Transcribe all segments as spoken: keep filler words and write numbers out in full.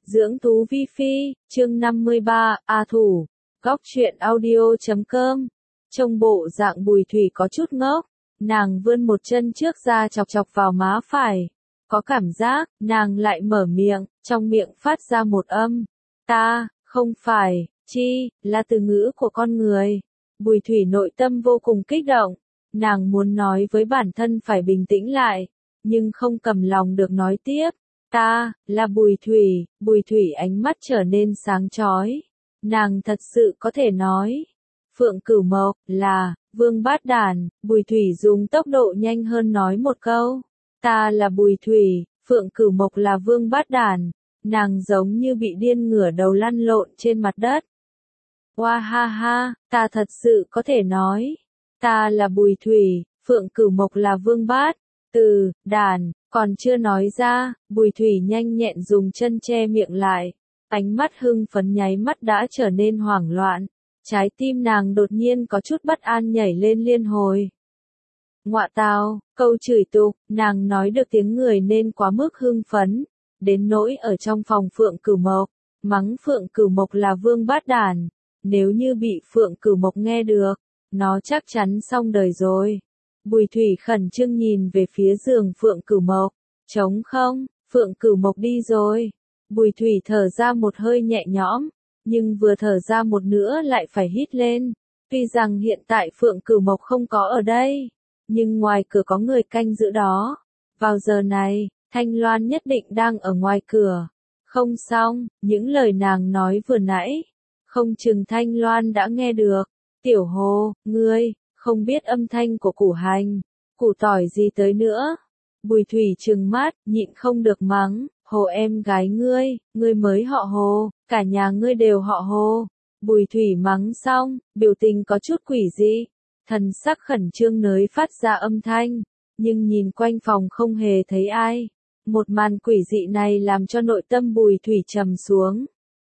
Dưỡng Tú Vi Phi, chương năm mươi ba, A Thủ, góc truyện audio chấm com. Trông bộ dạng Bùi Thủy có chút ngốc, nàng vươn một chân trước ra chọc chọc vào má phải. Có cảm giác, nàng lại mở miệng, trong miệng phát ra một âm. Ta, không phải, chi, là từ ngữ của con người. Bùi Thủy nội tâm vô cùng kích động, nàng muốn nói với bản thân phải bình tĩnh lại, nhưng không cầm lòng được nói tiếp. Ta, là Bùi Thủy, Bùi Thủy ánh mắt trở nên sáng chói. Nàng thật sự có thể nói. Phượng Cửu Mộc, là, Vương Bát Đản, Bùi Thủy dùng tốc độ nhanh hơn nói một câu. Ta là Bùi Thủy, Phượng Cửu Mộc là Vương Bát Đản. Nàng giống như bị điên ngửa đầu lăn lộn trên mặt đất. Hoa ha ha, ta thật sự có thể nói. Ta là Bùi Thủy, Phượng Cửu Mộc là Vương Bát. Từ, Đản, còn chưa nói ra, Bùi Thủy nhanh nhẹn dùng chân che miệng lại. Ánh mắt hưng phấn nháy mắt đã trở nên hoảng loạn. Trái tim nàng đột nhiên có chút bất an nhảy lên liên hồi. Ngọa tào, câu chửi tục, nàng nói được tiếng người nên quá mức hưng phấn. Đến nỗi ở trong phòng Phượng Cửu Mộc, mắng Phượng Cửu Mộc là Vương Bát Đản. Nếu như bị Phượng Cửu Mộc nghe được, nó chắc chắn xong đời rồi. Bùi Thủy khẩn trương nhìn về phía giường Phượng Cửu Mộc. Trống không, Phượng Cửu Mộc đi rồi. Bùi Thủy thở ra một hơi nhẹ nhõm, nhưng vừa thở ra một nữa lại phải hít lên. Tuy rằng hiện tại Phượng Cửu Mộc không có ở đây, nhưng ngoài cửa có người canh giữ đó. Vào giờ này, Thanh Loan nhất định đang ở ngoài cửa. Không xong, những lời nàng nói vừa nãy, không chừng Thanh Loan đã nghe được. Tiểu Hồ, ngươi, không biết âm thanh của củ hành, củ tỏi gì tới nữa. Bùi Thủy trừng mắt, nhịn không được mắng, Hồ em gái ngươi, ngươi mới họ Hồ, cả nhà ngươi đều họ Hồ. Bùi Thủy mắng xong, biểu tình có chút quỷ dị, thần sắc khẩn trương nới phát ra âm thanh, nhưng nhìn quanh phòng không hề thấy ai. Một màn quỷ dị này làm cho nội tâm Bùi Thủy trầm xuống.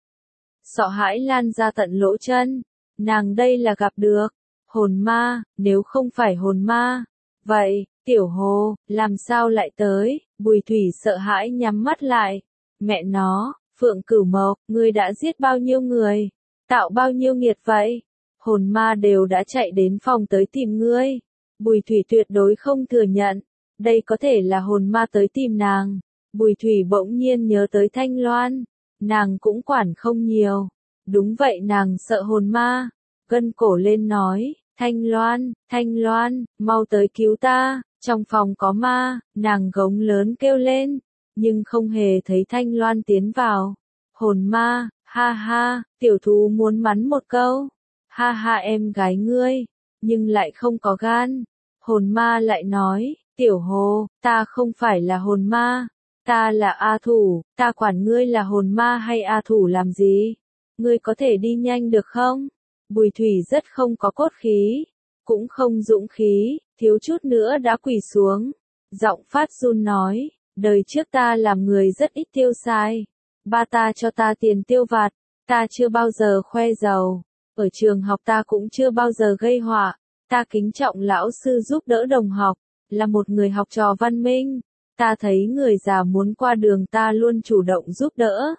Sợ hãi lan ra tận lỗ chân, nàng đây là gặp được hồn ma, nếu không phải hồn ma. Vậy, Tiểu Hồ, làm sao lại tới? Bùi Thủy sợ hãi nhắm mắt lại. Mẹ nó, Phượng Cửu Mộc, ngươi đã giết bao nhiêu người? Tạo bao nhiêu nghiệt vậy? Hồn ma đều đã chạy đến phòng tới tìm ngươi. Bùi Thủy tuyệt đối không thừa nhận. Đây có thể là hồn ma tới tìm nàng. Bùi Thủy bỗng nhiên nhớ tới Thanh Loan. Nàng cũng quản không nhiều. Đúng vậy, nàng sợ hồn ma. Gân cổ lên nói, Thanh Loan, Thanh Loan, mau tới cứu ta, trong phòng có ma. Nàng gống lớn kêu lên, nhưng không hề thấy Thanh Loan tiến vào. Hồn ma, ha ha, tiểu thú muốn mắng một câu. Ha ha em gái ngươi, nhưng lại không có gan. Hồn ma lại nói, Tiểu Hồ, ta không phải là hồn ma. Ta là A Thủ, ta quản ngươi là hồn ma hay A Thủ làm gì? Ngươi có thể đi nhanh được không? Bùi Thủy rất không có cốt khí, cũng không dũng khí, thiếu chút nữa đã quỳ xuống. Giọng phát run nói, đời trước ta làm người rất ít tiêu xài. Ba ta cho ta tiền tiêu vặt, ta chưa bao giờ khoe giàu. Ở trường học ta cũng chưa bao giờ gây họa. Ta kính trọng lão sư giúp đỡ đồng học, là một người học trò văn minh. Ta thấy người già muốn qua đường ta luôn chủ động giúp đỡ.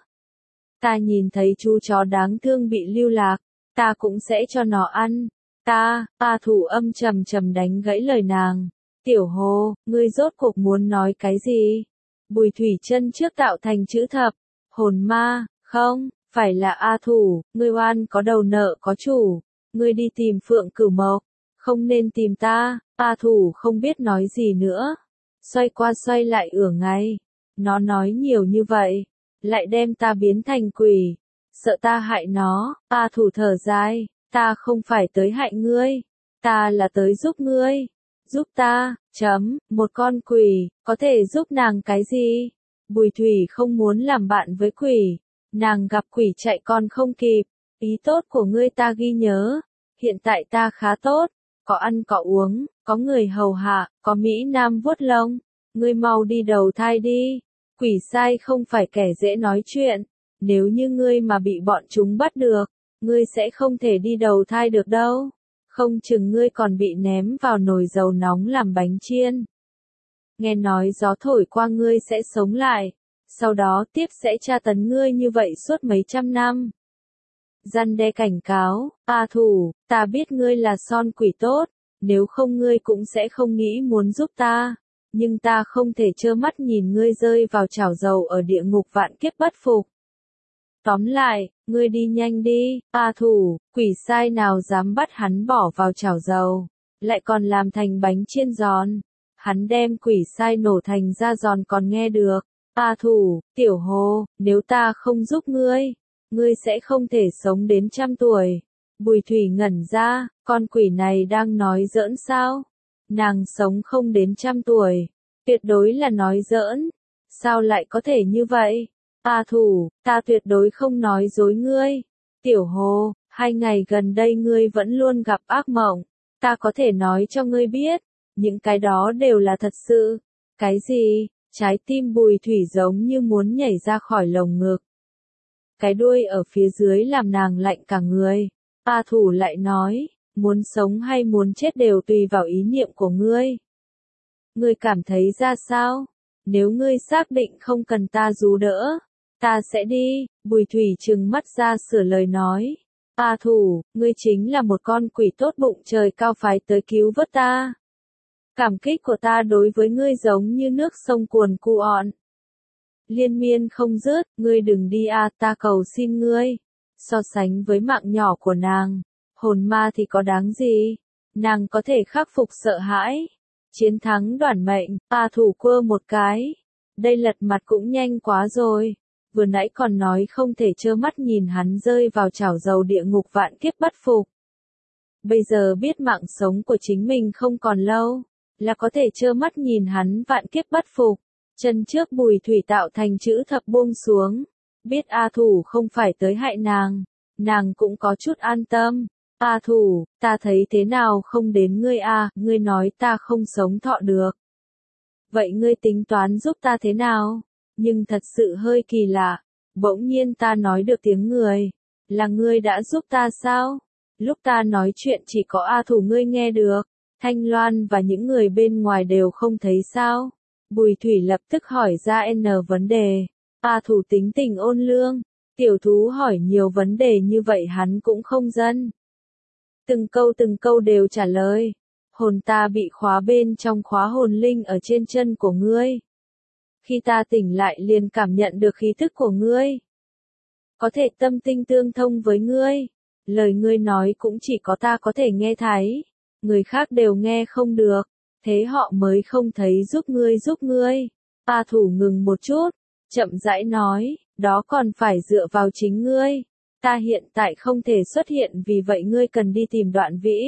Ta nhìn thấy chú chó đáng thương bị lưu lạc, ta cũng sẽ cho nó ăn. Ta, A Thủ âm trầm trầm đánh gãy lời nàng. Tiểu Hồ, ngươi rốt cuộc muốn nói cái gì? Bùi Thủy chân trước tạo thành chữ thập. Hồn ma, không, phải là A Thủ, ngươi oan có đầu nợ có chủ. Ngươi đi tìm Phượng Cửu Mộc, không nên tìm ta. A Thủ không biết nói gì nữa. Xoay qua xoay lại ửa ngay. Nó nói nhiều như vậy, lại đem ta biến thành quỷ. Sợ ta hại nó. A Thủ thở dài, ta không phải tới hại ngươi, ta là tới giúp ngươi. Giúp ta, chấm, một con quỷ, có thể giúp nàng cái gì? Bùi Thủy không muốn làm bạn với quỷ, nàng gặp quỷ chạy còn không kịp. Ý tốt của ngươi ta ghi nhớ, hiện tại ta khá tốt, có ăn có uống, có người hầu hạ, có Mỹ Nam vuốt lông. Ngươi mau đi đầu thai đi, quỷ sai không phải kẻ dễ nói chuyện. Nếu như ngươi mà bị bọn chúng bắt được, ngươi sẽ không thể đi đầu thai được đâu. Không chừng ngươi còn bị ném vào nồi dầu nóng làm bánh chiên. Nghe nói gió thổi qua ngươi sẽ sống lại. sau đó tiếp sẽ tra tấn ngươi như vậy suốt mấy trăm năm. Răn đe cảnh cáo, A Thủ, ta biết ngươi là son quỷ tốt, nếu không ngươi cũng sẽ không nghĩ muốn giúp ta, nhưng ta không thể trơ mắt nhìn ngươi rơi vào chảo dầu ở địa ngục vạn kiếp bất phục. Tóm lại, ngươi đi nhanh đi, A Thủ, quỷ sai nào dám bắt hắn bỏ vào chảo dầu, lại còn làm thành bánh chiên giòn. Hắn đem quỷ sai nổ thành ra giòn còn nghe được. A Thủ, Tiểu Hồ, nếu ta không giúp ngươi, ngươi sẽ không thể sống đến trăm tuổi. Bùi Thủy ngẩn ra, con quỷ này đang nói giỡn sao? Nàng sống không đến trăm tuổi, tuyệt đối là nói giỡn. Sao lại có thể như vậy? A Thủ, ta tuyệt đối không nói dối ngươi. Tiểu Hồ, hai ngày gần đây ngươi vẫn luôn gặp ác mộng. Ta có thể nói cho ngươi biết, những cái đó đều là thật sự. Cái gì? Trái tim Bùi Thủy giống như muốn nhảy ra khỏi lồng ngực. Cái đuôi ở phía dưới làm nàng lạnh cả người. A Thủ lại nói, muốn sống hay muốn chết đều tùy vào ý niệm của ngươi. Ngươi cảm thấy ra sao? Nếu ngươi xác định không cần ta giúp đỡ, ta sẽ đi. Bùi Thủy trừng mắt ra sửa lời nói. A Thủ, ngươi chính là một con quỷ tốt bụng trời cao phái tới cứu vớt ta. Cảm kích của ta đối với ngươi giống như nước sông cuồn cuộn, liên miên không dứt, ngươi đừng đi a, ta cầu xin ngươi. So sánh với mạng nhỏ của nàng, hồn ma thì có đáng gì? Nàng có thể khắc phục sợ hãi, chiến thắng đoản mệnh. A Thủ quơ một cái, đây lật mặt cũng nhanh quá rồi. Vừa nãy còn nói không thể trơ mắt nhìn hắn rơi vào chảo dầu địa ngục vạn kiếp bất phục. Bây giờ biết mạng sống của chính mình không còn lâu, là có thể trơ mắt nhìn hắn vạn kiếp bất phục. Chân trước Bùi Thủy tạo thành chữ thập buông xuống. Biết A Thủ không phải tới hại nàng, nàng cũng có chút an tâm. A Thủ, ta thấy thế nào không đến ngươi a, ngươi nói ta không sống thọ được. Vậy ngươi tính toán giúp ta thế nào? Nhưng thật sự hơi kỳ lạ, bỗng nhiên ta nói được tiếng người. Là ngươi đã giúp ta sao? Lúc ta nói chuyện chỉ có A Thủ ngươi nghe được, Thanh Loan và những người bên ngoài đều không thấy sao? Bùi Thủy lập tức hỏi ra N vấn đề. A Thủ tính tình ôn lương, tiểu thú hỏi nhiều vấn đề như vậy hắn cũng không dân. Từng câu từng câu đều trả lời. Hồn ta bị khóa bên trong khóa hồn linh ở trên chân của ngươi. Khi ta tỉnh lại liền cảm nhận được khí thức của ngươi. Có thể tâm tinh tương thông với ngươi. Lời ngươi nói cũng chỉ có ta có thể nghe thấy. Người khác đều nghe không được. Thế họ mới không thấy giúp ngươi giúp ngươi. A Thủ ngừng một chút, chậm rãi nói, đó còn phải dựa vào chính ngươi. Ta hiện tại không thể xuất hiện vì vậy ngươi cần đi tìm Đoạn Vĩ.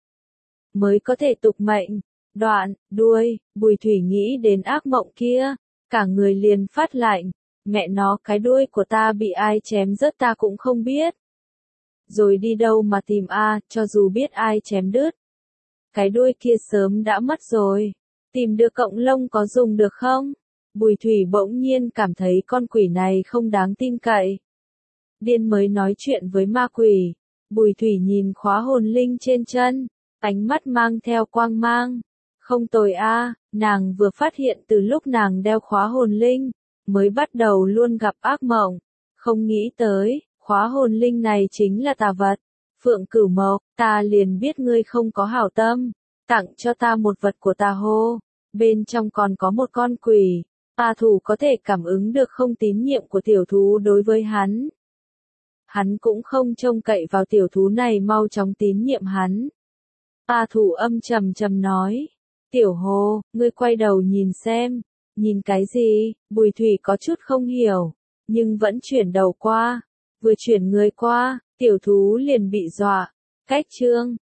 Mới có thể tục mệnh. Đoạn, đuôi, Bùi Thủy nghĩ đến ác mộng kia. Cả người liền phát lạnh. Mẹ nó cái đuôi của ta bị ai chém rớt ta cũng không biết. Rồi đi đâu mà tìm a, cho dù biết ai chém đứt. Cái đuôi kia sớm đã mất rồi. Tìm được cọng lông có dùng được không? Bùi Thủy bỗng nhiên cảm thấy con quỷ này không đáng tin cậy. Điên mới nói chuyện với ma quỷ. Bùi Thủy nhìn khóa hồn linh trên chân, ánh mắt mang theo quang mang. Không tồi a, nàng vừa phát hiện từ lúc nàng đeo khóa hồn linh, mới bắt đầu luôn gặp ác mộng. Không nghĩ tới, khóa hồn linh này chính là tà vật. Phượng Cửu Mộc, ta liền biết ngươi không có hảo tâm, tặng cho ta một vật của tà hô, bên trong còn có một con quỷ. A Thủ có thể cảm ứng được không tín nhiệm của tiểu thú đối với hắn. Hắn cũng không trông cậy vào tiểu thú này mau chóng tín nhiệm hắn. A Thủ âm trầm trầm nói, Tiểu Hồ, ngươi quay đầu nhìn xem. Nhìn cái gì? Bùi Thủy có chút không hiểu, nhưng vẫn chuyển đầu qua. Vừa chuyển người qua, tiểu thú liền bị dọa. Cách chương